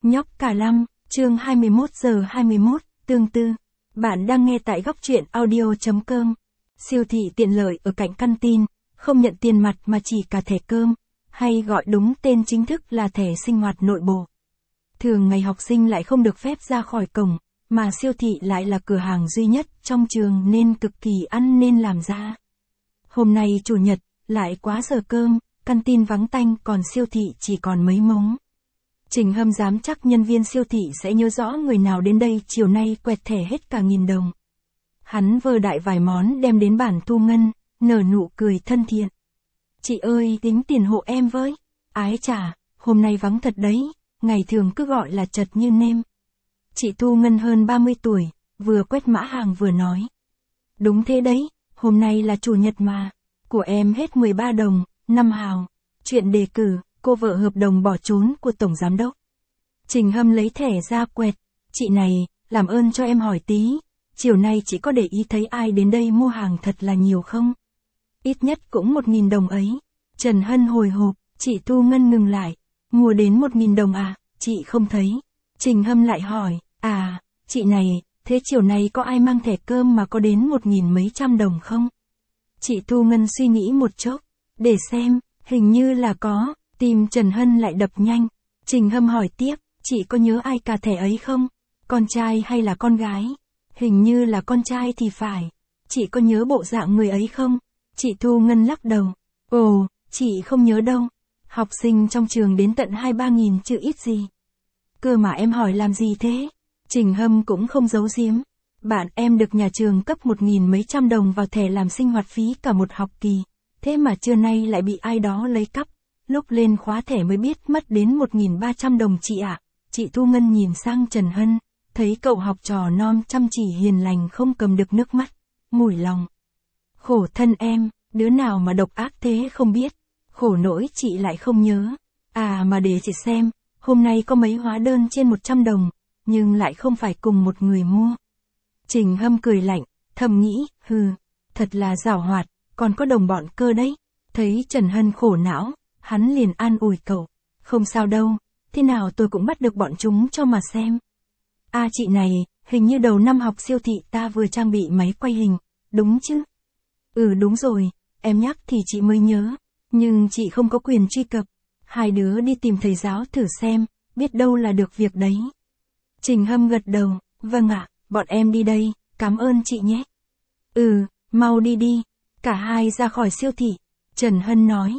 Nhóc cả lăm, chương 21 giờ 21, tương tư. Bạn đang nghe tại góc truyện audio.com. Siêu thị tiện lợi ở cạnh căn tin, không nhận tiền mặt mà chỉ cả thẻ cơm, hay gọi đúng tên chính thức là thẻ sinh hoạt nội bộ. Thường ngày học sinh lại không được phép ra khỏi cổng, mà siêu thị lại là cửa hàng duy nhất trong trường nên cực kỳ ăn nên làm ra. Hôm nay chủ nhật, lại quá giờ cơm, căn tin vắng tanh còn siêu thị chỉ còn mấy mống. Trình Hâm dám chắc nhân viên siêu thị sẽ nhớ rõ người nào đến đây chiều nay quẹt thẻ hết cả 1.000 đồng. Hắn vơ đại vài món đem đến bản thu ngân, nở nụ cười thân thiện. Chị ơi, tính tiền hộ em với. Ái chà, hôm nay vắng thật đấy, ngày thường cứ gọi là chật như nêm. Chị Thu Ngân hơn 30 tuổi, vừa quét mã hàng vừa nói. Đúng thế đấy, hôm nay là chủ nhật mà. Của em hết 13 đồng, 5 hào. Chuyện đề cử, cô vợ hợp đồng bỏ trốn của tổng giám đốc. Trình Hâm lấy thẻ ra quẹt. Chị này, làm ơn cho em hỏi tí. Chiều nay chị có để ý thấy ai đến đây mua hàng thật là nhiều không? Ít nhất cũng 1.000 đồng ấy. Trần Hân hồi hộp, chị Thu Ngân ngừng lại. Mua đến 1.000 đồng à, chị không thấy. Trình Hâm lại hỏi, à, chị này, thế chiều nay có ai mang thẻ cơm mà có đến 1.000 mấy trăm đồng không? Chị Thu Ngân suy nghĩ một chốc, để xem, hình như là có, tim Trần Hân lại đập nhanh. Trình Hâm hỏi tiếp, chị có nhớ ai cà thẻ ấy không? Con trai hay là con gái? Hình như là con trai thì phải. Chị có nhớ bộ dạng người ấy không? Chị Thu Ngân lắc đầu. Ồ, chị không nhớ đâu. Học sinh trong trường đến tận 2-3 nghìn chứ ít gì. Cơ mà em hỏi làm gì thế? Trình Hâm cũng không giấu giếm. Bạn em được nhà trường cấp 1.000 mấy trăm đồng vào thẻ làm sinh hoạt phí cả một học kỳ. Thế mà trưa nay lại bị ai đó lấy cắp. Lúc lên khóa thẻ mới biết mất đến 1.300 đồng chị ạ. Chị Thu Ngân nhìn sang Trần Hân, thấy cậu học trò non chăm chỉ hiền lành không cầm được nước mắt, mủi lòng. Khổ thân em, đứa nào mà độc ác thế không biết. Khổ nỗi chị lại không nhớ. À mà để chị xem, hôm nay có mấy hóa đơn trên 100 đồng, nhưng lại không phải cùng một người mua. Trình Hâm cười lạnh, thầm nghĩ, thật là giảo hoạt, còn có đồng bọn cơ đấy. Thấy Trần Hân khổ não, hắn liền an ủi cậu. Không sao đâu, thế nào tôi cũng bắt được bọn chúng cho mà xem. À chị này, hình như đầu năm học siêu thị ta vừa trang bị máy quay hình, đúng chứ? Ừ đúng rồi, em nhắc thì chị mới nhớ, nhưng chị không có quyền truy cập. Hai đứa đi tìm thầy giáo thử xem, biết đâu là được việc đấy. Trình Hâm gật đầu, vâng ạ, bọn em đi đây, cảm ơn chị nhé. Ừ, mau đi đi. Cả hai ra khỏi siêu thị. Trần Hân nói,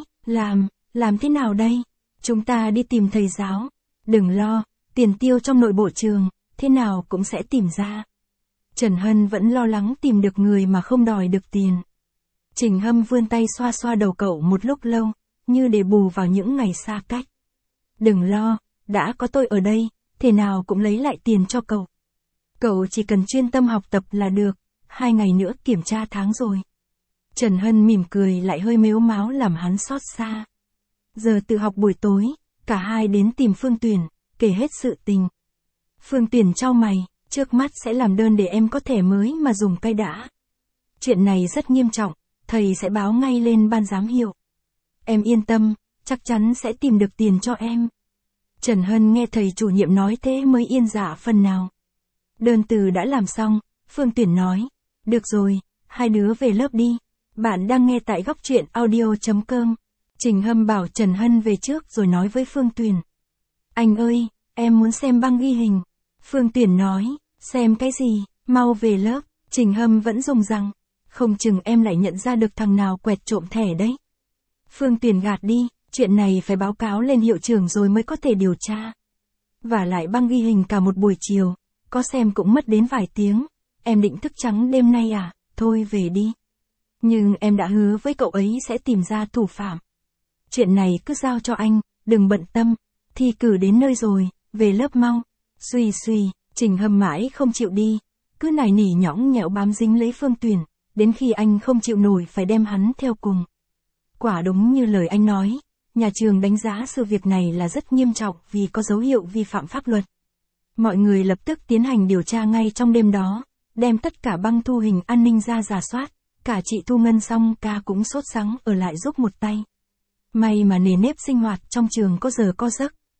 làm thế nào đây? Chúng ta đi tìm thầy giáo. Đừng lo, tiền tiêu trong nội bộ trường, thế nào cũng sẽ tìm ra. Trần Hân vẫn lo lắng tìm được người mà không đòi được tiền. Trình Hâm vươn tay xoa xoa đầu cậu một lúc lâu, như để bù vào những ngày xa cách. Đừng lo, đã có tôi ở đây, thế nào cũng lấy lại tiền cho cậu. Cậu chỉ cần chuyên tâm học tập là được, 2 ngày nữa kiểm tra tháng rồi. Trần Hân mỉm cười lại hơi mếu máo làm hắn xót xa. Giờ tự học buổi tối, cả hai đến tìm Phương Tuyển, kể hết sự tình. Phương Tuyển chau mày, trước mắt sẽ làm đơn để em có thẻ mới mà dùng cây đã. Chuyện này rất nghiêm trọng, thầy sẽ báo ngay lên ban giám hiệu. Em yên tâm, chắc chắn sẽ tìm được tiền cho em. Trần Hân nghe thầy chủ nhiệm nói thế mới yên dạ phần nào. Đơn từ đã làm xong, Phương Tuyển nói, được rồi, hai đứa về lớp đi. Bạn đang nghe tại góc truyện audio.com. Trình Hâm bảo Trần Hân về trước rồi nói với Phương Tuyển. Anh ơi, em muốn xem băng ghi hình. Phương Tuyển nói, xem cái gì, mau về lớp. Trình Hâm vẫn dùng rằng, không chừng em lại nhận ra được thằng nào quẹt trộm thẻ đấy. Phương Tuyển gạt đi, chuyện này phải báo cáo lên hiệu trưởng rồi mới có thể điều tra. Và lại băng ghi hình cả một buổi chiều, có xem cũng mất đến vài tiếng. Em định thức trắng đêm nay à, thôi về đi. Nhưng em đã hứa với cậu ấy sẽ tìm ra thủ phạm. Chuyện này cứ giao cho anh, đừng bận tâm. Thi cử đến nơi rồi, về lớp mau. Suy, Trình Hâm mãi không chịu đi. Cứ nài nỉ nhõng nhẽo bám dính lấy Phương Tuyển, đến khi anh không chịu nổi phải đem hắn theo cùng. Quả đúng như lời anh nói, nhà trường đánh giá sự việc này là rất nghiêm trọng vì có dấu hiệu vi phạm pháp luật. Mọi người lập tức tiến hành điều tra ngay trong đêm đó, đem tất cả băng thu hình an ninh ra rà soát. Cả chị Thu Ngân song ca cũng sốt sắng ở lại giúp một tay. May mà nề nếp sinh hoạt trong trường có giờ có giấc,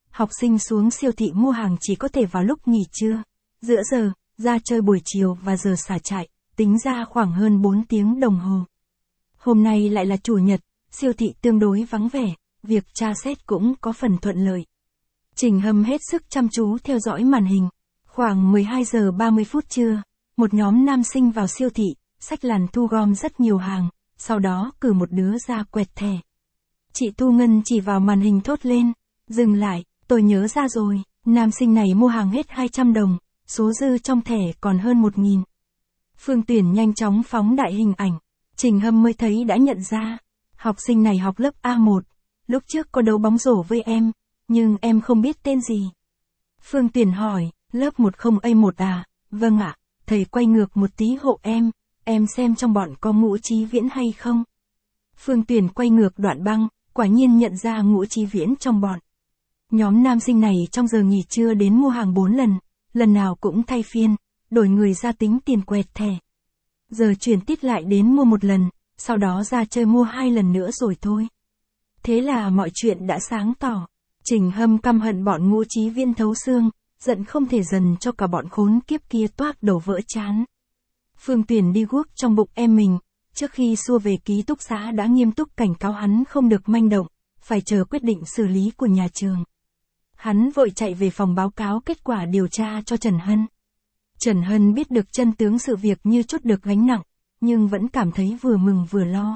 học sinh xuống siêu thị mua hàng chỉ có thể vào lúc nghỉ trưa, giữa giờ, ra chơi buổi chiều và giờ xả trại, tính ra khoảng hơn 4 tiếng đồng hồ. Hôm nay lại là chủ nhật, siêu thị tương đối vắng vẻ, việc tra xét cũng có phần thuận lợi. Trình Hâm hết sức chăm chú theo dõi màn hình. Khoảng 12 giờ 30 phút trưa, một nhóm nam sinh vào siêu thị, xách làn thu gom rất nhiều hàng, sau đó cử một đứa ra quẹt thẻ. Chị Thu Ngân chỉ vào màn hình thốt lên, dừng lại, tôi nhớ ra rồi, nam sinh này mua hàng hết 200 đồng, số dư trong thẻ còn hơn 1.000. Phương Tuyển nhanh chóng phóng đại hình ảnh, Trình Hâm mới thấy đã nhận ra, học sinh này học lớp A1, lúc trước có đấu bóng rổ với em, nhưng em không biết tên gì. Phương Tuyển hỏi, lớp 10A1 à, vâng ạ, thầy quay ngược một tí hộ em xem trong bọn có Ngũ Chí Viễn hay không. Phương Tuyển quay ngược đoạn băng, quả nhiên nhận ra Ngũ Chí Viễn trong bọn. Nhóm nam sinh này trong giờ nghỉ trưa đến mua hàng 4 lần nào cũng thay phiên, đổi người ra tính tiền quẹt thẻ. Giờ chuyển tít lại đến mua một lần, sau đó ra chơi mua 2 lần nữa rồi thôi. Thế là mọi chuyện đã sáng tỏ. Trình Hâm căm hận bọn Ngũ Chí Viễn thấu xương, giận không thể dần cho cả bọn khốn kiếp kia toác đầu vỡ trán. Phương Tuyển đi guốc trong bụng em mình, trước khi xua về ký túc xá đã nghiêm túc cảnh cáo hắn không được manh động, phải chờ quyết định xử lý của nhà trường. Hắn vội chạy về phòng báo cáo kết quả điều tra cho Trần Hân. Trần Hân biết được chân tướng sự việc như trút được gánh nặng, nhưng vẫn cảm thấy vừa mừng vừa lo.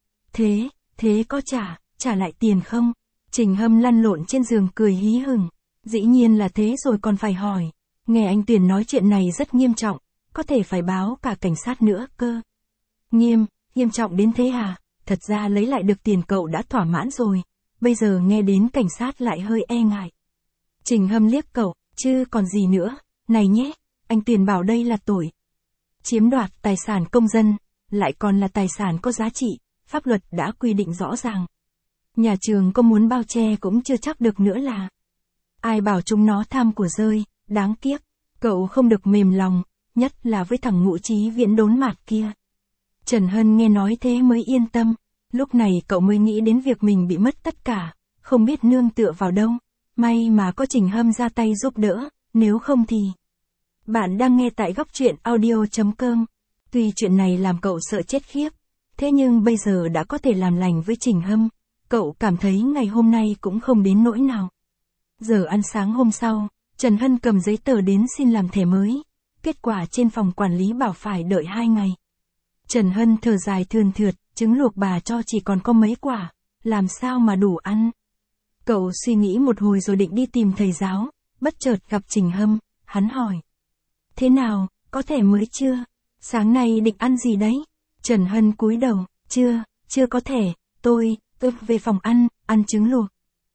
Thế có trả lại tiền không? Trình Hâm lăn lộn trên giường cười hí hửng. Dĩ nhiên là thế rồi còn phải hỏi. Nghe anh Tuyển nói chuyện này rất nghiêm trọng, có thể phải báo cả cảnh sát nữa cơ. Nghiêm trọng đến thế à? Thật ra lấy lại được tiền cậu đã thỏa mãn rồi, bây giờ nghe đến cảnh sát lại hơi e ngại. Trình Hâm liếc cậu, chứ còn gì nữa, này nhé, anh Tuyển bảo đây là tội chiếm đoạt tài sản công dân, lại còn là tài sản có giá trị, pháp luật đã quy định rõ ràng. Nhà trường có muốn bao che cũng chưa chắc được nữa là. Ai bảo chúng nó tham của rơi, đáng kiếp, cậu không được mềm lòng, nhất là với thằng Ngũ Chí Viễn đốn mạt kia. Trần Hân nghe nói thế mới yên tâm, lúc này cậu mới nghĩ đến việc mình bị mất tất cả, không biết nương tựa vào đâu, may mà có Trình Hâm ra tay giúp đỡ, nếu không thì... Bạn đang nghe tại góc truyện audio.com. Tuy chuyện này làm cậu sợ chết khiếp, thế nhưng bây giờ đã có thể làm lành với Trình Hâm, cậu cảm thấy ngày hôm nay cũng không đến nỗi nào. Giờ ăn sáng hôm sau, Trần Hân cầm giấy tờ đến xin làm thẻ mới, kết quả trên phòng quản lý bảo phải đợi 2 ngày. Trần Hân thở dài thườn thượt, trứng luộc bà cho chỉ còn có mấy quả, làm sao mà đủ ăn. Cậu suy nghĩ một hồi rồi định đi tìm thầy giáo, bất chợt gặp Trình Hâm, hắn hỏi. Thế nào, có thẻ mới chưa? Sáng nay định ăn gì đấy? Trần Hân cúi đầu, chưa có thẻ, tôi về phòng ăn trứng luộc.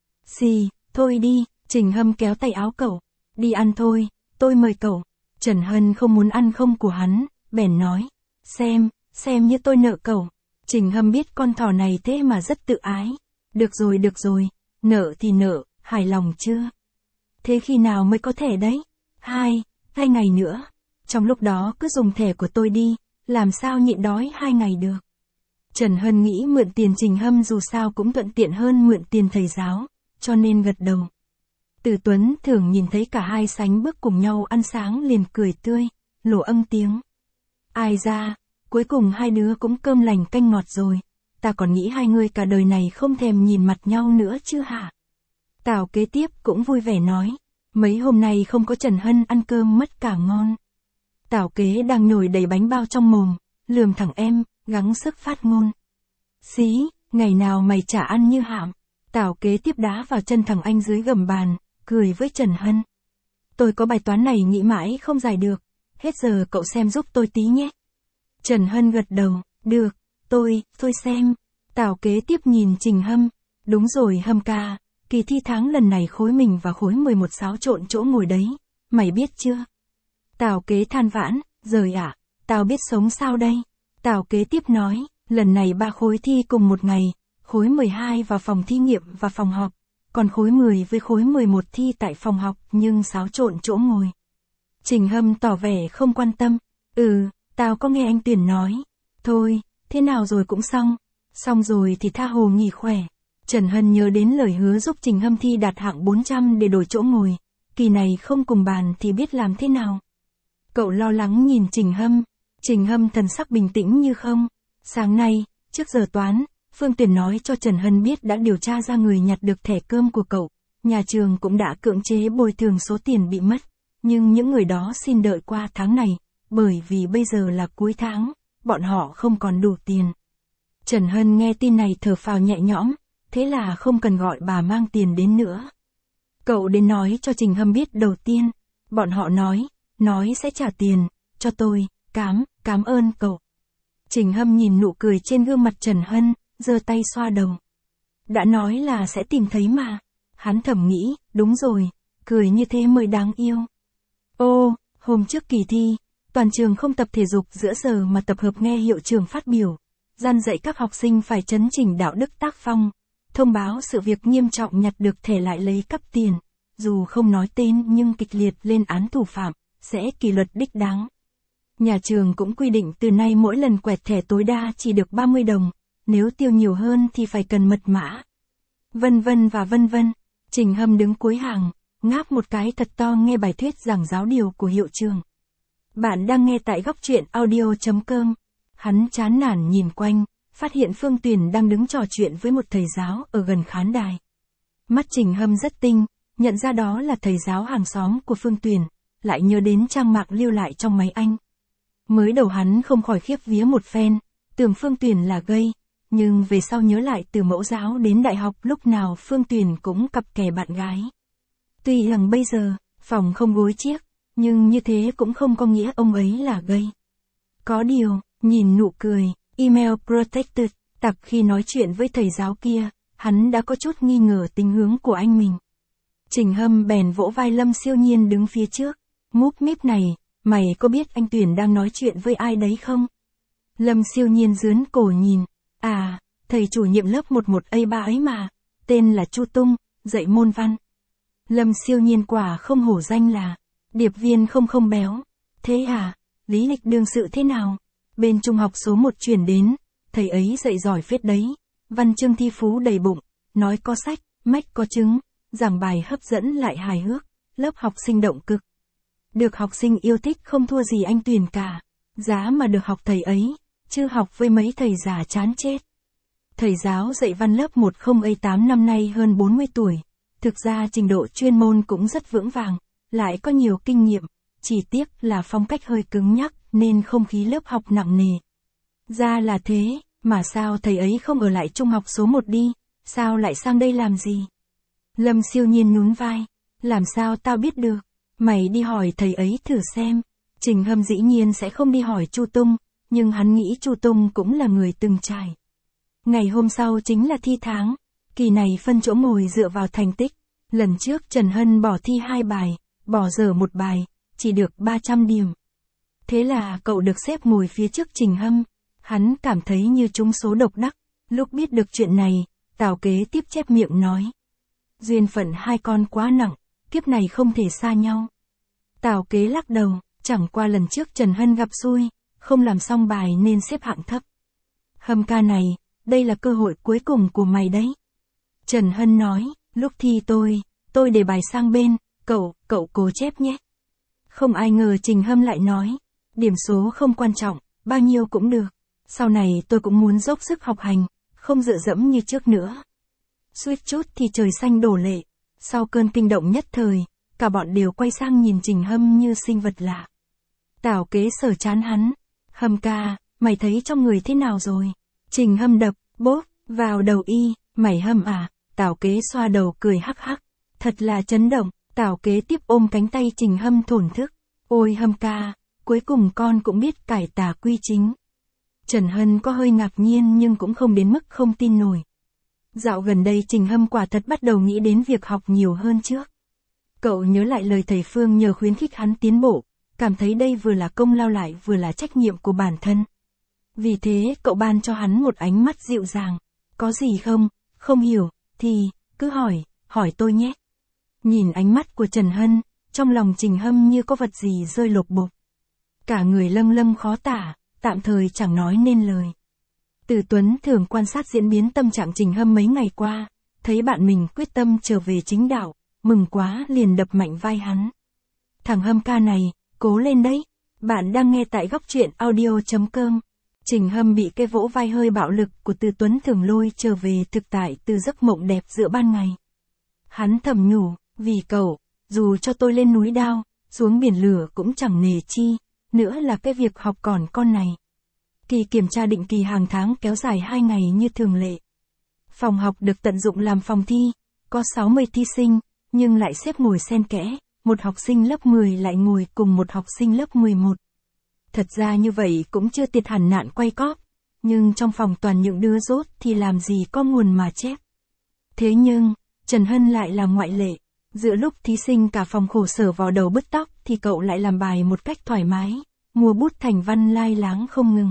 Thôi đi, Trình Hâm kéo tay áo cậu, đi ăn thôi, tôi mời cậu. Trần Hân không muốn ăn không của hắn, bèn nói, xem như tôi nợ cậu. Trình Hâm biết con thỏ này thế mà rất tự ái. Được rồi, nợ thì nợ, hài lòng chưa? Thế khi nào mới có thẻ đấy? 2 ngày nữa. Trong lúc đó cứ dùng thẻ của tôi đi, làm sao nhịn đói 2 ngày được. Trần Hân nghĩ mượn tiền Trình Hâm dù sao cũng thuận tiện hơn mượn tiền thầy giáo, cho nên gật đầu. Từ Tuấn thường nhìn thấy cả hai sánh bước cùng nhau ăn sáng liền cười tươi, lồ âng tiếng. Ai ra, cuối cùng hai đứa cũng cơm lành canh ngọt rồi, ta còn nghĩ hai người cả đời này không thèm nhìn mặt nhau nữa chứ hả? Tào kế tiếp cũng vui vẻ nói, mấy hôm nay không có Trần Hân ăn cơm mất cả ngon. Tào kế đang nhồi đầy bánh bao trong mồm, lườm thằng em, gắng sức phát ngôn. Ngày nào mày chả ăn như hạm. Tào kế tiếp đá vào chân thằng anh dưới gầm bàn, cười với Trần Hân. Tôi có bài toán này nghĩ mãi không giải được, hết giờ cậu xem giúp tôi tí nhé. Trần Hân gật đầu, được, tôi xem. Tào kế tiếp nhìn Trình Hâm, đúng rồi Hâm ca, kỳ thi tháng lần này khối mình và khối 11 xáo trộn chỗ ngồi đấy, mày biết chưa? Tào kế than vãn, rời ạ, tao biết sống sao đây? Tào kế tiếp nói, lần này 3 khối thi cùng một ngày, khối 12 vào phòng thí nghiệm và phòng họp, còn khối 10 với khối 11 thi tại phòng học nhưng xáo trộn chỗ ngồi. Trình Hâm tỏ vẻ không quan tâm, tao có nghe anh Tuyển nói, thôi, thế nào rồi cũng xong rồi thì tha hồ nghỉ khỏe. Trần Hân nhớ đến lời hứa giúp Trình Hâm thi đạt hạng 400 để đổi chỗ ngồi, kỳ này không cùng bàn thì biết làm thế nào. Cậu lo lắng nhìn Trình Hâm thần sắc bình tĩnh như không. Sáng nay, trước giờ toán, Phương Tuyền nói cho Trần Hân biết đã điều tra ra người nhặt được thẻ cơm của cậu, nhà trường cũng đã cưỡng chế bồi thường số tiền bị mất, nhưng những người đó xin đợi qua tháng này, bởi vì bây giờ là cuối tháng, bọn họ không còn đủ tiền. Trần Hân nghe tin này thở phào nhẹ nhõm, thế là không cần gọi bà mang tiền đến nữa. Cậu đến nói cho Trình Hâm biết đầu tiên, bọn họ nói sẽ trả tiền, cho tôi, cảm ơn cậu. Trình Hâm nhìn nụ cười trên gương mặt Trần Hân, giơ tay xoa đầu. Đã nói là sẽ tìm thấy mà. Hắn thầm nghĩ, đúng rồi, cười như thế mới đáng yêu. Ô, hôm trước kỳ thi, toàn trường không tập thể dục giữa giờ mà tập hợp nghe hiệu trưởng phát biểu, gian dạy các học sinh phải chấn chỉnh đạo đức tác phong, thông báo sự việc nghiêm trọng nhặt được thẻ lại lấy cắp tiền, dù không nói tên nhưng kịch liệt lên án thủ phạm, sẽ kỷ luật đích đáng. Nhà trường cũng quy định từ nay mỗi lần quẹt thẻ tối đa chỉ được 30 đồng, nếu tiêu nhiều hơn thì phải cần mật mã. Vân vân. Trình Hâm đứng cuối hàng, ngáp một cái thật to nghe bài thuyết giảng giáo điều của hiệu trưởng. Bạn đang nghe tại góc truyện audio.com. Hắn chán nản nhìn quanh, phát hiện Phương Tuyền đang đứng trò chuyện với một thầy giáo ở gần khán đài. Mắt Trình Hâm rất tinh, nhận ra đó là thầy giáo hàng xóm của Phương Tuyền, lại nhớ đến trang mạng lưu lại trong máy anh. Mới đầu hắn không khỏi khiếp vía một phen, tưởng Phương Tuyền là gay, nhưng về sau nhớ lại từ mẫu giáo đến đại học lúc nào Phương Tuyền cũng cặp kè bạn gái. Tuy rằng bây giờ, phòng không gối chiếc, nhưng như thế cũng không có nghĩa ông ấy là gay. Có điều, nhìn nụ cười, email protected, tặc khi nói chuyện với thầy giáo kia, hắn đã có chút nghi ngờ tính hướng của anh mình. Trình Hâm bèn vỗ vai Lâm Siêu Nhiên đứng phía trước, múp míp này, mày có biết anh Tuyền đang nói chuyện với ai đấy không? Lâm Siêu Nhiên dướn cổ nhìn, à, thầy chủ nhiệm lớp 11A3 ấy mà, tên là Chu Tung, dạy môn văn. Lâm Siêu Nhiên quả không hổ danh là điệp viên không béo. Thế à, lý lịch đương sự thế nào? Bên trung học số 1 chuyển đến, thầy ấy dạy giỏi phết đấy, văn chương thi phú đầy bụng, nói có sách, mách có chứng, giảng bài hấp dẫn lại hài hước, lớp học sinh động cực. Được học sinh yêu thích không thua gì anh Tuyền cả, giá mà được học thầy ấy, chứ học với mấy thầy già chán chết. Thầy giáo dạy văn lớp 10A8 năm nay hơn 40 tuổi, thực ra trình độ chuyên môn cũng rất vững vàng, lại có nhiều kinh nghiệm, chỉ tiếc là phong cách hơi cứng nhắc nên không khí lớp học nặng nề. Ra là thế, mà sao thầy ấy không ở lại trung học số 1 đi, sao lại sang đây làm gì? Lâm Siêu Nhiên nhún vai, làm sao tao biết được, mày đi hỏi thầy ấy thử xem. Trình Hâm dĩ nhiên sẽ không đi hỏi Chu Tung, nhưng hắn nghĩ Chu Tung cũng là người từng trải. Ngày hôm sau chính là thi tháng, kỳ này phân chỗ ngồi dựa vào thành tích. Lần trước Trần Hân bỏ thi 2 bài, bỏ dở 1 bài, chỉ được 300 điểm. Thế là cậu được xếp ngồi phía trước Trình Hâm, hắn cảm thấy như trúng số độc đắc. Lúc biết được chuyện này, Tào Kế tiếp chép miệng nói. Duyên phận hai con quá nặng, kiếp này không thể xa nhau. Tào Kế lắc đầu, chẳng qua lần trước Trần Hân gặp xui, không làm xong bài nên xếp hạng thấp. Hâm ca này, đây là cơ hội cuối cùng của mày đấy. Trần Hân nói, lúc thi tôi để bài sang bên, cậu cố chép nhé. Không ai ngờ Trình Hâm lại nói, điểm số không quan trọng, bao nhiêu cũng được. Sau này tôi cũng muốn dốc sức học hành, không dựa dẫm như trước nữa. Suýt chút thì trời xanh đổ lệ. Sau cơn kinh động nhất thời, cả bọn đều quay sang nhìn Trình Hâm như sinh vật lạ. Tào Kế sờ chán hắn. Hâm ca, mày thấy trong người thế nào rồi? Trình Hâm đập, bốp, vào đầu y, mày Hâm à? Tào Kế xoa đầu cười hắc hắc. Thật là chấn động. Tào Kế tiếp ôm cánh tay Trình Hâm thổn thức. Ôi Hâm ca, cuối cùng con cũng biết cải tà quy chính. Trần Hân có hơi ngạc nhiên nhưng cũng không đến mức không tin nổi. Dạo gần đây Trình Hâm quả thật bắt đầu nghĩ đến việc học nhiều hơn trước. Cậu nhớ lại lời thầy Phương nhờ khuyến khích hắn tiến bộ, cảm thấy đây vừa là công lao lại vừa là trách nhiệm của bản thân. Vì thế cậu ban cho hắn một ánh mắt dịu dàng. Có gì không hiểu, thì, cứ hỏi tôi nhé. Nhìn ánh mắt của Trần Hân, trong lòng Trình Hâm như có vật gì rơi lột bột. Cả người lâng lâng khó tả, tạm thời chẳng nói nên lời. Từ Tuấn thường quan sát diễn biến tâm trạng Trình Hâm mấy ngày qua, thấy bạn mình quyết tâm trở về chính đạo, mừng quá liền đập mạnh vai hắn. Thằng Hâm ca này, cố lên đấy. Bạn đang nghe tại góc truyện audio.com. Trình Hâm bị cái vỗ vai hơi bạo lực của Từ Tuấn thường lôi trở về thực tại từ giấc mộng đẹp giữa ban ngày. Hắn thầm nhủ, vì cậu, dù cho tôi lên núi đao, xuống biển lửa cũng chẳng nề chi, nữa là cái việc học còn con này. Kỳ kiểm tra định kỳ hàng tháng kéo dài 2 ngày như thường lệ. Phòng học được tận dụng làm phòng thi, có 60 thí sinh, nhưng lại xếp ngồi xen kẽ, một học sinh lớp 10 lại ngồi cùng một học sinh lớp 11. Thật ra như vậy cũng chưa tiệt hẳn nạn quay cóp, nhưng trong phòng toàn những đứa dốt thì làm gì có nguồn mà chép. Thế nhưng, Trần Hân lại là ngoại lệ. Giữa lúc thí sinh cả phòng khổ sở vào đầu bứt tóc thì cậu lại làm bài một cách thoải mái, mua bút thành văn lai láng không ngừng.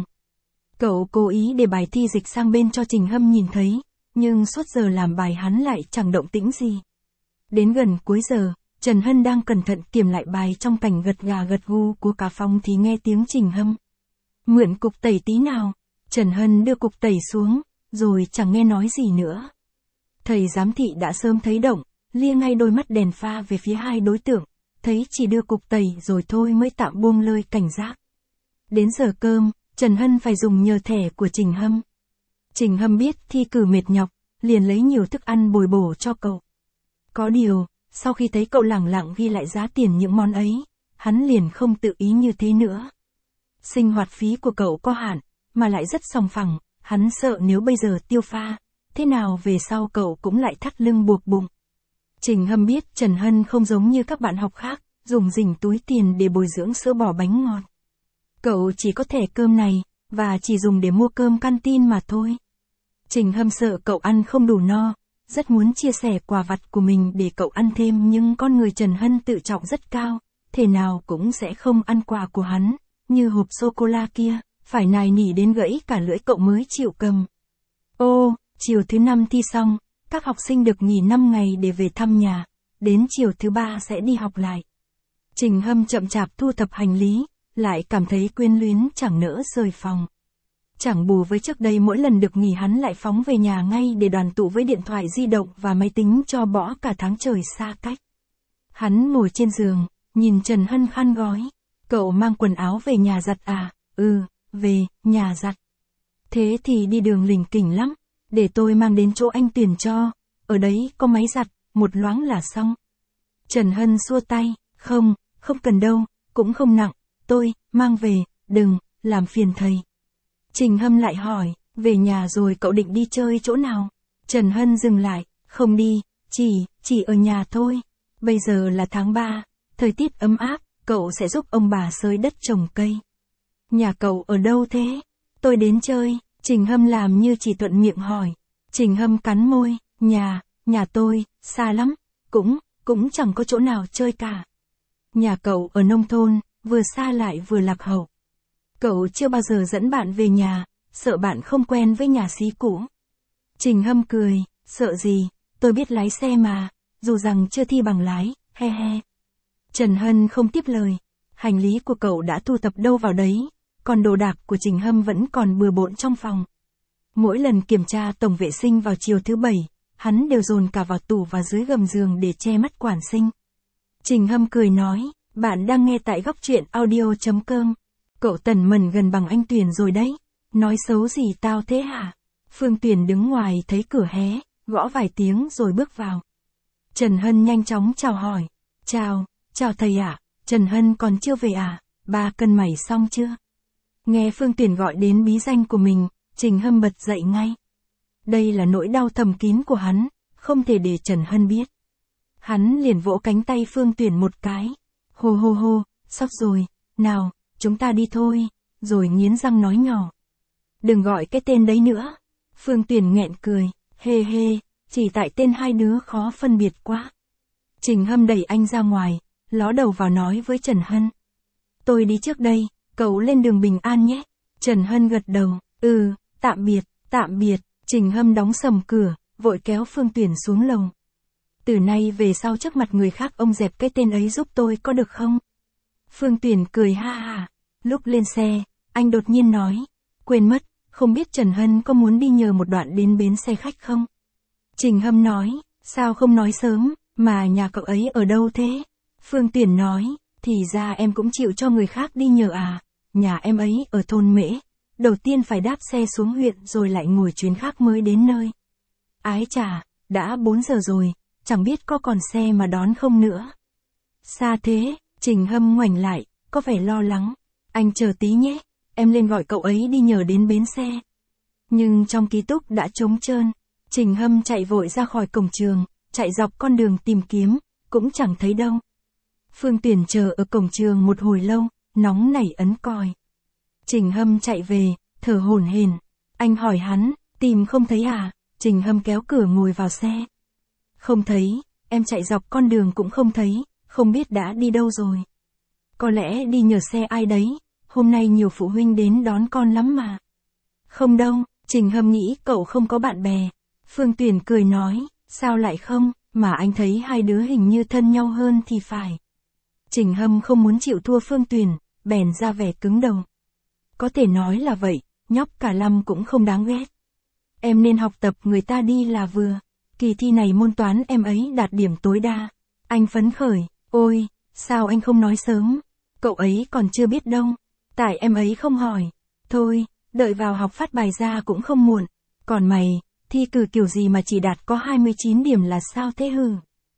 Cậu cố ý để bài thi dịch sang bên cho Trình Hâm nhìn thấy, nhưng suốt giờ làm bài hắn lại chẳng động tĩnh gì. Đến gần cuối giờ, Trần Hân đang cẩn thận kiểm lại bài trong cảnh gật gà gật gu của cả phòng thì nghe tiếng Trình Hâm. Mượn cục tẩy tí nào. Trần Hân đưa cục tẩy xuống, rồi chẳng nghe nói gì nữa. Thầy giám thị đã sớm thấy động, lia ngay đôi mắt đèn pha về phía hai đối tượng, thấy chỉ đưa cục tẩy rồi thôi mới tạm buông lơi cảnh giác. Đến giờ cơm, Trần Hân phải dùng nhờ thẻ của Trình Hâm. Trình Hâm biết thi cử mệt nhọc, liền lấy nhiều thức ăn bồi bổ cho cậu. Có điều, sau khi thấy cậu lẳng lặng ghi lại giá tiền những món ấy, hắn liền không tự ý như thế nữa. Sinh hoạt phí của cậu có hạn, mà lại rất sòng phẳng, hắn sợ nếu bây giờ tiêu pha, thế nào về sau cậu cũng lại thắt lưng buộc bụng. Trình Hâm biết Trần Hân không giống như các bạn học khác, dùng rỉnh túi tiền để bồi dưỡng sữa bò bánh ngọt. Cậu chỉ có thẻ cơm này, và chỉ dùng để mua cơm canteen mà thôi. Trình Hâm sợ cậu ăn không đủ no, rất muốn chia sẻ quà vặt của mình để cậu ăn thêm, nhưng con người Trần Hân tự trọng rất cao, thể nào cũng sẽ không ăn quà của hắn, như hộp sô-cô-la kia, phải nài nỉ đến gãy cả lưỡi cậu mới chịu cầm. Ô, chiều thứ 5 thi xong, các học sinh được nghỉ 5 ngày để về thăm nhà, đến chiều thứ 3 sẽ đi học lại. Trình Hâm chậm chạp thu thập hành lý, lại cảm thấy quyến luyến chẳng nỡ rời phòng. Chẳng bù với trước đây mỗi lần được nghỉ hắn lại phóng về nhà ngay để đoàn tụ với điện thoại di động và máy tính cho bỏ cả tháng trời xa cách. Hắn ngồi trên giường, nhìn Trần Hân khăn gói. Cậu mang quần áo về nhà giặt à? Ừ, về, nhà giặt. Thế thì đi đường lỉnh kỉnh lắm, để tôi mang đến chỗ anh tuyển cho, ở đấy có máy giặt, một loáng là xong. Trần Hân xua tay, không cần đâu, cũng không nặng, tôi, mang về, đừng, làm phiền thầy. Trình Hâm lại hỏi, về nhà rồi cậu định đi chơi chỗ nào? Trần Hân dừng lại, không đi, chỉ ở nhà thôi. Bây giờ là tháng 3, thời tiết ấm áp, cậu sẽ giúp ông bà xới đất trồng cây. Nhà cậu ở đâu thế? Tôi đến chơi. Trình Hâm làm như chỉ thuận miệng hỏi. Trình Hâm cắn môi, nhà tôi, xa lắm, cũng chẳng có chỗ nào chơi cả. Nhà cậu ở nông thôn, vừa xa lại vừa lạc hậu. Cậu chưa bao giờ dẫn bạn về nhà, sợ bạn không quen với nhà xí cũ. Trình Hâm cười, sợ gì, tôi biết lái xe mà, dù rằng chưa thi bằng lái, he he. Trần Hân không tiếp lời, hành lý của cậu đã thu thập đâu vào đấy, còn đồ đạc của Trình Hâm vẫn còn bừa bộn trong phòng. Mỗi lần kiểm tra tổng vệ sinh vào chiều thứ 7, hắn đều dồn cả vào tủ và dưới gầm giường để che mắt quản sinh. Trình Hâm cười nói, bạn đang nghe tại góc truyện audio.com. Cậu tần mần gần bằng anh Tuyền rồi đấy, nói xấu gì tao thế hả? Phương Tuyền đứng ngoài thấy cửa hé, gõ vài tiếng rồi bước vào. Trần Hân nhanh chóng chào hỏi, chào thầy ạ, Trần Hân còn chưa về à, 3 cân mày xong chưa? Nghe Phương Tuyền gọi đến bí danh của mình, Trình Hâm bật dậy ngay. Đây là nỗi đau thầm kín của hắn, không thể để Trần Hân biết. Hắn liền vỗ cánh tay Phương Tuyền một cái. Hô, sắp rồi, nào, chúng ta đi thôi, rồi nghiến răng nói nhỏ. Đừng gọi cái tên đấy nữa. Phương Tuyền nghẹn cười, hê, chỉ tại tên hai đứa khó phân biệt quá. Trình Hâm đẩy anh ra ngoài, ló đầu vào nói với Trần Hân. Tôi đi trước đây, cậu lên đường bình an nhé. Trần Hân gật đầu, tạm biệt. Trình Hâm đóng sầm cửa, vội kéo Phương Tuyền xuống lầu. Từ nay về sau trước mặt người khác ông dẹp cái tên ấy giúp tôi có được không? Phương Tuyền cười ha ha. Lúc lên xe, anh đột nhiên nói, quên mất, không biết Trần Hân có muốn đi nhờ một đoạn đến bến xe khách không? Trình Hâm nói, sao không nói sớm, mà nhà cậu ấy ở đâu thế? Phương Tuyển nói, thì ra em cũng chịu cho người khác đi nhờ à, nhà em ấy ở thôn Mễ, đầu tiên phải đáp xe xuống huyện rồi lại ngồi chuyến khác mới đến nơi. Ái chà, đã 4 giờ rồi, chẳng biết có còn xe mà đón không nữa. Xa thế, Trình Hâm ngoảnh lại, có vẻ lo lắng. Anh chờ tí nhé, em lên gọi cậu ấy đi nhờ đến bến xe. Nhưng trong ký túc đã trống trơn, Trình Hâm chạy vội ra khỏi cổng trường, chạy dọc con đường tìm kiếm, cũng chẳng thấy đâu. Phương Tuyển chờ ở cổng trường một hồi lâu, nóng nảy ấn còi. Trình Hâm chạy về, thở hổn hển. Anh hỏi hắn, tìm không thấy à? Trình Hâm kéo cửa ngồi vào xe. Không thấy, em chạy dọc con đường cũng không thấy, không biết đã đi đâu rồi. Có lẽ đi nhờ xe ai đấy, hôm nay nhiều phụ huynh đến đón con lắm mà. Không đâu, Trình Hâm nghĩ cậu không có bạn bè. Phương Tuyển cười nói, sao lại không, mà anh thấy hai đứa hình như thân nhau hơn thì phải. Trình Hâm không muốn chịu thua Phương Tuyển, bèn ra vẻ cứng đầu. Có thể nói là vậy, nhóc cả Lâm cũng không đáng ghét. Em nên học tập người ta đi là vừa. Kỳ thi này môn toán em ấy đạt điểm tối đa. Anh phấn khởi, ôi, sao anh không nói sớm? Cậu ấy còn chưa biết đâu. Tại em ấy không hỏi. Thôi, đợi vào học phát bài ra cũng không muộn. Còn mày, thi cử kiểu gì mà chỉ đạt có 29 điểm là sao thế hừ?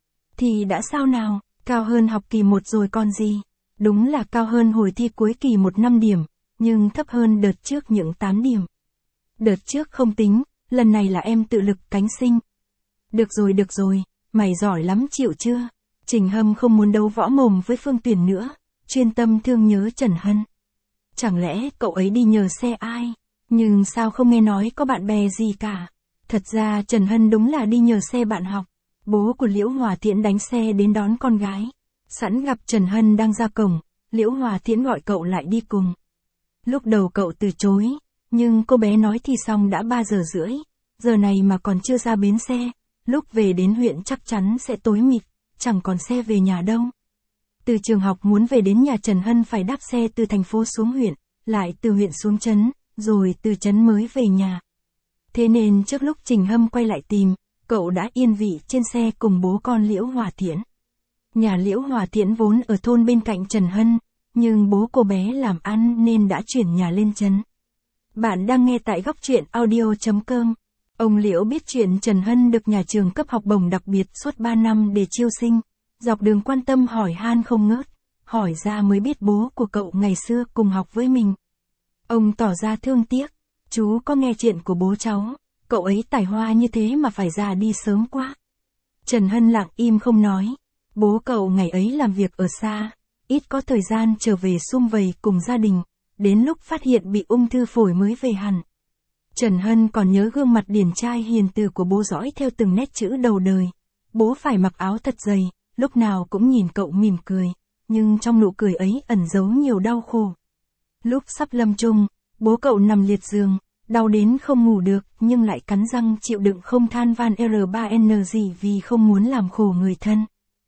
Thì đã sao nào, cao hơn học kỳ 1 rồi còn gì? Đúng là cao hơn hồi thi cuối kỳ 1 5 điểm, nhưng thấp hơn đợt trước những 8 điểm. Đợt trước không tính, lần này là em tự lực cánh sinh. Được rồi, mày giỏi lắm chịu chưa? Trình Hâm không muốn đấu võ mồm với Phương Tuyển nữa, chuyên tâm thương nhớ Trần Hân. Chẳng lẽ cậu ấy đi nhờ xe ai? Nhưng sao không nghe nói có bạn bè gì cả? Thật ra Trần Hân đúng là đi nhờ xe bạn học. Bố của Liễu Hòa Thiện đánh xe đến đón con gái. Sẵn gặp Trần Hân đang ra cổng, Liễu Hòa Thiện gọi cậu lại đi cùng. Lúc đầu cậu từ chối, nhưng cô bé nói thì xong đã 3 giờ rưỡi, giờ này mà còn chưa ra bến xe, lúc về đến huyện chắc chắn sẽ tối mịt, chẳng còn xe về nhà đâu. Từ trường học muốn về đến nhà Trần Hân phải đáp xe từ thành phố xuống huyện, lại từ huyện xuống trấn, rồi từ trấn mới về nhà. Thế nên trước lúc Trình Hâm quay lại tìm, cậu đã yên vị trên xe cùng bố con Liễu Hòa Thiện. Nhà Liễu Hòa Thiện vốn ở thôn bên cạnh Trần Hân, nhưng bố cô bé làm ăn nên đã chuyển nhà lên trấn. Bạn đang nghe tại góc truyện audio.com. Ông Liễu biết chuyện Trần Hân được nhà trường cấp học bổng đặc biệt suốt 3 năm để chiêu sinh, dọc đường quan tâm hỏi han không ngớt, hỏi ra mới biết bố của cậu ngày xưa cùng học với mình. Ông tỏ ra thương tiếc, chú có nghe chuyện của bố cháu, cậu ấy tài hoa như thế mà phải già đi sớm quá. Trần Hân lặng im không nói, bố cậu ngày ấy làm việc ở xa, ít có thời gian trở về sum vầy cùng gia đình, đến lúc phát hiện bị ung thư phổi mới về hẳn. Trần Hân còn nhớ gương mặt điển trai hiền từ của bố dõi theo từng nét chữ đầu đời. Bố phải mặc áo thật dày, lúc nào cũng nhìn cậu mỉm cười, nhưng trong nụ cười ấy ẩn giấu nhiều đau khổ. Lúc sắp lâm chung, bố cậu nằm liệt giường, đau đến không ngủ được nhưng lại cắn răng chịu đựng không than van R3N gì vì không muốn làm khổ người thân.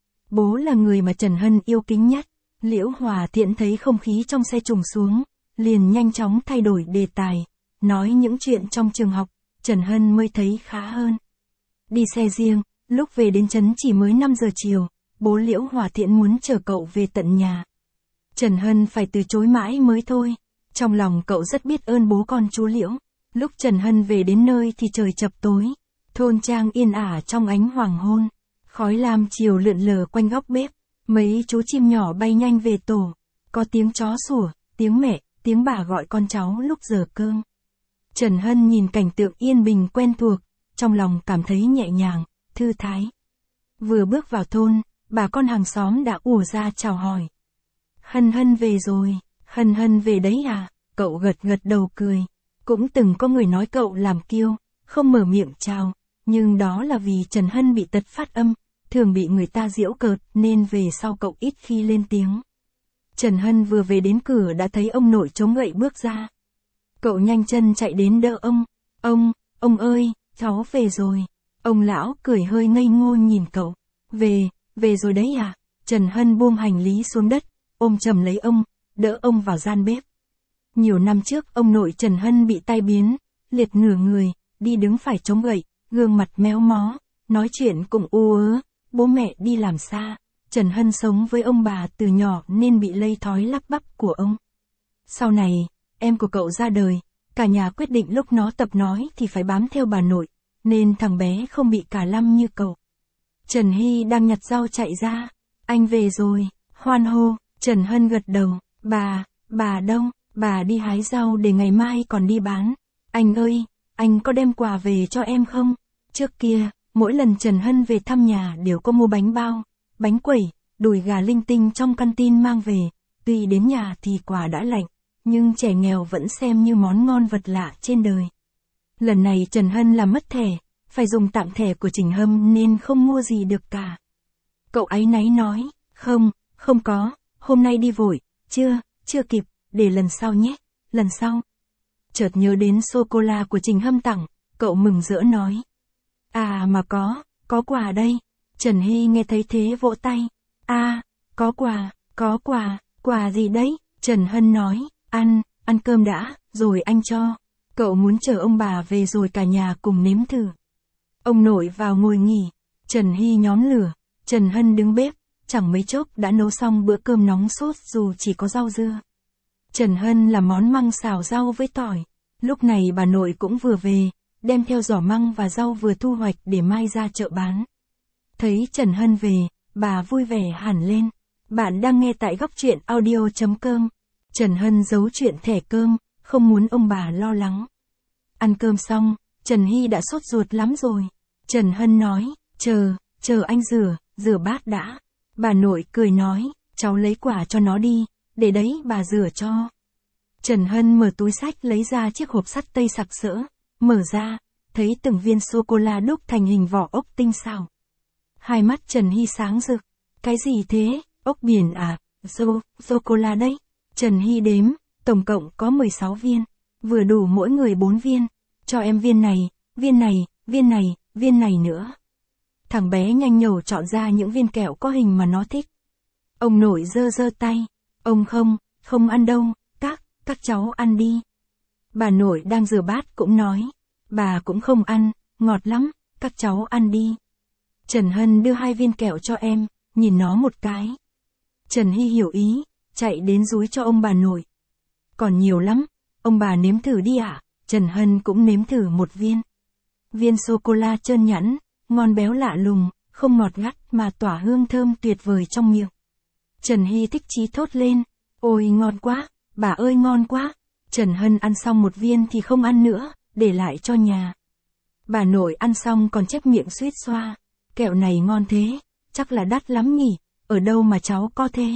Bố là người mà Trần Hân yêu kính nhất. Liễu Hòa Thiện thấy không khí trong xe trùng xuống, liền nhanh chóng thay đổi đề tài, nói những chuyện trong trường học, Trần Hân mới thấy khá hơn. Đi xe riêng, lúc về đến trấn chỉ mới 5 giờ chiều, bố Liễu Hòa Thiện muốn chở cậu về tận nhà. Trần Hân phải từ chối mãi mới thôi, trong lòng cậu rất biết ơn bố con chú Liễu. Lúc Trần Hân về đến nơi thì trời chập tối, thôn trang yên ả trong ánh hoàng hôn, khói lam chiều lượn lờ quanh góc bếp. Mấy chú chim nhỏ bay nhanh về tổ, có tiếng chó sủa, tiếng mẹ, tiếng bà gọi con cháu lúc giờ cơm. Trần Hân nhìn cảnh tượng yên bình quen thuộc, trong lòng cảm thấy nhẹ nhàng, thư thái. Vừa bước vào thôn, bà con hàng xóm đã ùa ra chào hỏi. Hân về rồi, Hân về đấy à, cậu gật đầu cười. Cũng từng có người nói cậu làm kiêu, không mở miệng chào, nhưng đó là vì Trần Hân bị tật phát âm. Thường bị người ta giễu cợt nên về sau cậu ít khi lên tiếng. Trần Hân vừa về đến cửa đã thấy ông nội chống gậy bước ra. Cậu nhanh chân chạy đến đỡ ông. Ông ơi, cháu về rồi. Ông lão cười hơi ngây ngô nhìn cậu. Về rồi đấy à? Trần Hân buông hành lý xuống đất, ôm chầm lấy ông, đỡ ông vào gian bếp. Nhiều năm trước ông nội Trần Hân bị tai biến, liệt nửa người, đi đứng phải chống gậy, gương mặt méo mó, nói chuyện cũng u ớ, bố mẹ đi làm xa, Trần Hân sống với ông bà từ nhỏ nên bị lây thói lắp bắp của ông. Sau này, em của cậu ra đời, cả nhà quyết định lúc nó tập nói thì phải bám theo bà nội, nên thằng bé không bị cả lăm như cậu. Trần Hy đang nhặt rau chạy ra, anh về rồi, hoan hô, Trần Hân gật đầu, bà đâu, bà đi hái rau để ngày mai còn đi bán. Anh ơi, anh có đem quà về cho em không? Trước kia, mỗi lần Trần Hân về thăm nhà đều có mua bánh bao, bánh quẩy, đùi gà linh tinh trong canteen mang về, tuy đến nhà thì quà đã lạnh, nhưng trẻ nghèo vẫn xem như món ngon vật lạ trên đời. Lần này Trần Hân làm mất thẻ, phải dùng tạm thẻ của Trình Hâm nên không mua gì được cả. Cậu áy náy nói, không có, hôm nay đi vội, chưa kịp, để lần sau nhé, lần sau. Chợt nhớ đến sô-cô-la của Trình Hâm tặng, cậu mừng rỡ nói. À mà có quà đây. Trần Hy nghe thấy thế vỗ tay. À, có quà gì đấy? Trần Hân nói, ăn cơm đã, rồi anh cho. Cậu muốn chờ ông bà về rồi cả nhà cùng nếm thử. Ông nội vào ngồi nghỉ, Trần Hy nhóm lửa, Trần Hân đứng bếp, chẳng mấy chốc đã nấu xong bữa cơm nóng sốt dù chỉ có rau dưa. Trần Hân làm món măng xào rau với tỏi, lúc này bà nội cũng vừa về, đem theo giỏ măng và rau vừa thu hoạch để mai ra chợ bán. Thấy Trần Hân về, bà vui vẻ hẳn lên. Bạn đang nghe tại góc truyện audio.com. Trần Hân giấu chuyện thẻ cơm, không muốn ông bà lo lắng. Ăn cơm xong, Trần Hy đã sốt ruột lắm rồi. Trần Hân nói, chờ anh rửa bát đã. Bà nội cười nói, cháu lấy quả cho nó đi, để đấy bà rửa cho. Trần Hân mở túi xách lấy ra chiếc hộp sắt tây sặc sỡ, mở ra, thấy từng viên sô-cô-la đúc thành hình vỏ ốc tinh xảo. Hai mắt Trần Hy sáng rực, cái gì thế, ốc biển à, sô-cô-la đấy. Trần Hy đếm, tổng cộng có 16 viên, vừa đủ mỗi người 4 viên, cho em viên này nữa. Thằng bé nhanh nhẩu chọn ra những viên kẹo có hình mà nó thích. Ông nội giơ tay, ông không ăn đâu, các cháu ăn đi. Bà nội đang rửa bát cũng nói, bà cũng không ăn, ngọt lắm, các cháu ăn đi. Trần Hân đưa 2 viên kẹo cho em, nhìn nó một cái. Trần Hy hiểu ý, chạy đến dúi cho ông bà nội. Còn nhiều lắm, ông bà nếm thử đi ạ. Trần Hân cũng nếm thử một viên. Viên sô-cô-la trơn nhẵn, ngon béo lạ lùng, không ngọt gắt mà tỏa hương thơm tuyệt vời trong miệng. Trần Hy thích chí thốt lên, ôi ngon quá, bà ơi ngon quá. Trần Hân ăn xong một viên thì không ăn nữa, để lại cho nhà. Bà nội ăn xong còn chép miệng suýt xoa, kẹo này ngon thế, chắc là đắt lắm nhỉ, ở đâu mà cháu có thế?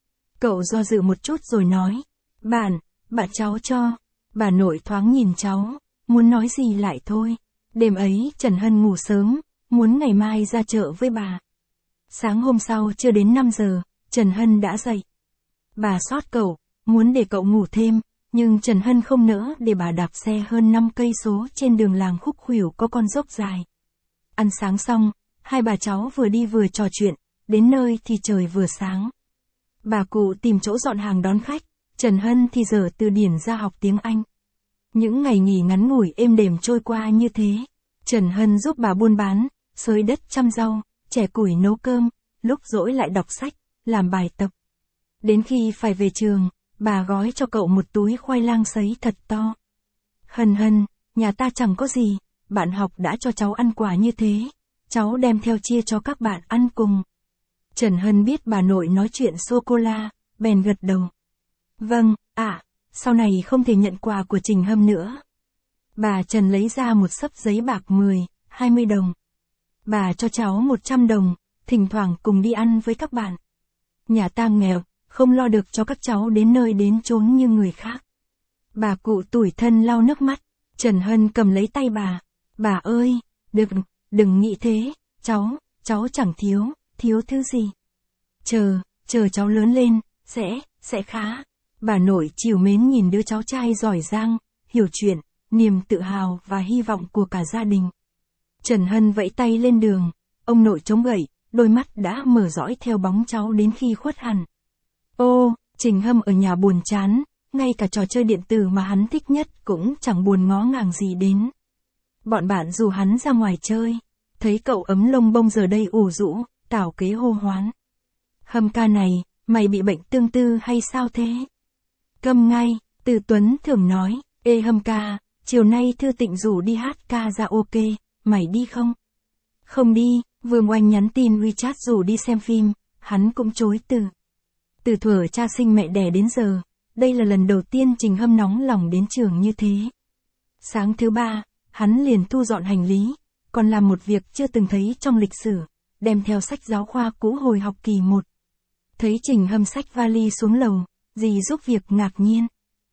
Cậu do dự một chút rồi nói, bạn cháu cho. Bà nội thoáng nhìn cháu, muốn nói gì lại thôi. Đêm ấy Trần Hân ngủ sớm, muốn ngày mai ra chợ với bà. Sáng hôm sau chưa đến 5 giờ, Trần Hân đã dậy. Bà xót cậu, muốn để cậu ngủ thêm, nhưng Trần Hân không nỡ để bà đạp xe hơn 5 cây số trên đường làng khúc khuỷu có con dốc dài. Ăn sáng xong, hai bà cháu vừa đi vừa trò chuyện, đến nơi thì trời vừa sáng. Bà cụ tìm chỗ dọn hàng đón khách, Trần Hân thì dở từ điển ra học tiếng Anh. Những ngày nghỉ ngắn ngủi êm đềm trôi qua như thế. Trần Hân giúp bà buôn bán, xới đất chăm rau, chẻ củi nấu cơm, lúc rỗi lại đọc sách, làm bài tập. Đến khi phải về trường, bà gói cho cậu một túi khoai lang sấy thật to. Hân, nhà ta chẳng có gì, bạn học đã cho cháu ăn quà như thế, cháu đem theo chia cho các bạn ăn cùng. Trần Hân biết bà nội nói chuyện sô-cô-la, bèn gật đầu. Vâng, sau này không thể nhận quà của Trình Hâm nữa. Bà Trần lấy ra một xấp giấy bạc 10, 20 đồng. Bà cho cháu 100 đồng, thỉnh thoảng cùng đi ăn với các bạn. Nhà ta nghèo, không lo được cho các cháu đến nơi đến chốn như người khác. Bà cụ tủi thân lau nước mắt, Trần Hân cầm lấy tay bà. Bà ơi, đừng nghĩ thế, cháu chẳng thiếu thứ gì. Chờ cháu lớn lên, sẽ khá. Bà nội trìu mến nhìn đứa cháu trai giỏi giang, hiểu chuyện, niềm tự hào và hy vọng của cả gia đình. Trần Hân vẫy tay lên đường, ông nội chống gậy, đôi mắt đã mở dõi theo bóng cháu đến khi khuất hẳn. Ô, Trình Hâm ở nhà buồn chán, ngay cả trò chơi điện tử mà hắn thích nhất cũng chẳng buồn ngó ngàng gì đến. Bọn bạn rủ hắn ra ngoài chơi. Thấy cậu ấm lông bông giờ đây ủ rũ, Tào Kế hô hoán. Hâm ca này, mày bị bệnh tương tư hay sao thế? Câm ngay, Từ Tuấn thường nói, ê Hâm ca, chiều nay Thư Tịnh rủ đi hát karaoke, mày đi không? Không đi, Vương Oanh nhắn tin WeChat rủ đi xem phim, hắn cũng chối từ. Từ thuở cha sinh mẹ đẻ đến giờ, đây là lần đầu tiên Trình Hâm nóng lòng đến trường như thế. Sáng thứ ba, hắn liền thu dọn hành lý, còn làm một việc chưa từng thấy trong lịch sử, đem theo sách giáo khoa cũ hồi học kỳ 1. Thấy Trình Hâm xách vali xuống lầu, dì giúp việc ngạc nhiên.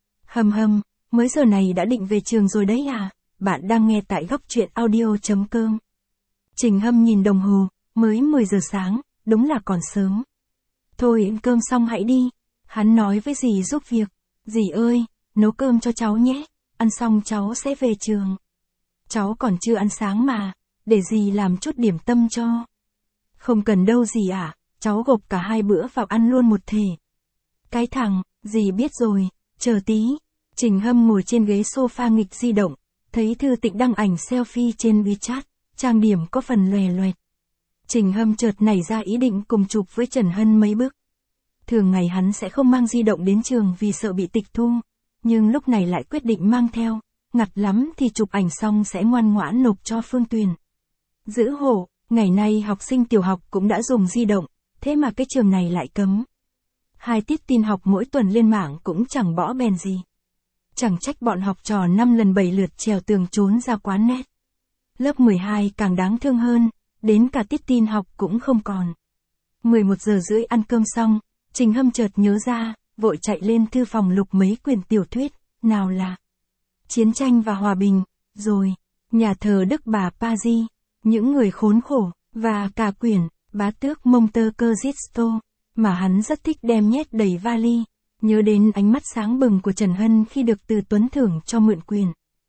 Hâm, mới giờ này đã định về trường rồi đấy à? Bạn đang nghe tại góc truyện audio.com. Trình Hâm nhìn đồng hồ, mới 10 giờ sáng, đúng là còn sớm. Thôi ăn cơm xong hãy đi. Hắn nói với dì giúp việc. Dì ơi, nấu cơm cho cháu nhé, ăn xong cháu sẽ về trường. Cháu còn chưa ăn sáng mà, để dì làm chút điểm tâm cho. Không cần đâu dì ạ, cháu gộp cả 2 bữa vào ăn luôn một thể. Cái thằng, dì biết rồi, chờ tí. Trình Hâm ngồi trên ghế sofa nghịch di động, thấy Thư Tịnh đăng ảnh selfie trên WeChat, trang điểm có phần lòe loẹt. Trình Hâm chợt nảy ra ý định cùng chụp với Trần Hân mấy bức. Thường ngày hắn sẽ không mang di động đến trường vì sợ bị tịch thu, nhưng lúc này lại quyết định mang theo, ngặt lắm thì chụp ảnh xong sẽ ngoan ngoãn nộp cho Phương Tuyền. Dữ hộ, ngày nay học sinh tiểu học cũng đã dùng di động, thế mà cái trường này lại cấm. 2 tiết tin học mỗi tuần lên mạng cũng chẳng bỏ bèn gì. Chẳng trách bọn học trò 5 lần 7 lượt trèo tường trốn ra quán net. Lớp 12 càng đáng thương hơn, đến cả tiết tin học cũng không còn. 11 giờ rưỡi ăn cơm xong, Trình Hâm chợt nhớ ra, vội chạy lên thư phòng lục mấy quyển tiểu thuyết, nào là Chiến tranh và Hòa bình, rồi Nhà thờ Đức Bà Paris, Những người khốn khổ, và cả quyển Bá tước Monte Cristo, mà hắn rất thích đem nhét đầy vali, nhớ đến ánh mắt sáng bừng của Trần Hân khi được Từ Tuấn thưởng cho mượn quyền.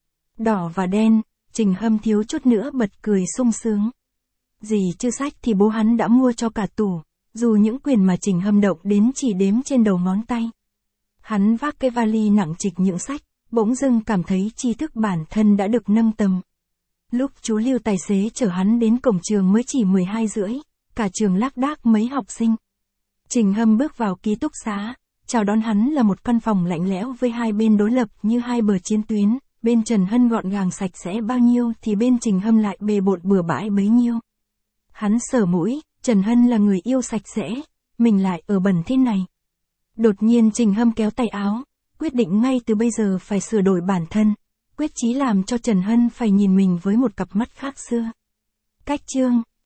Đỏ và đen, Trình Hâm thiếu chút nữa bật cười sung sướng. Gì chứ sách thì bố hắn đã mua cho cả tủ, dù những quyền mà Trình Hâm động đến chỉ đếm trên đầu ngón tay. Hắn vác cái vali nặng trịch những sách, bỗng dưng cảm thấy tri thức bản thân đã được nâng tầm. Lúc chú Lưu tài xế chở hắn đến cổng trường mới chỉ 12 rưỡi, cả trường lác đác mấy học sinh. Trình Hâm bước vào ký túc xá, chào đón hắn là một căn phòng lạnh lẽo với 2 bên đối lập như 2 bờ chiến tuyến, bên Trần Hân gọn gàng sạch sẽ bao nhiêu thì bên Trình Hâm lại bề bộn bừa bãi bấy nhiêu. Hắn sờ mũi, Trần Hân là người yêu sạch sẽ, mình lại ở bẩn thế này. Đột nhiên Trình Hâm kéo tay áo, quyết định ngay từ bây giờ phải sửa đổi bản thân, quyết chí làm cho Trần Hân phải nhìn mình với một cặp mắt khác xưa. Cách chương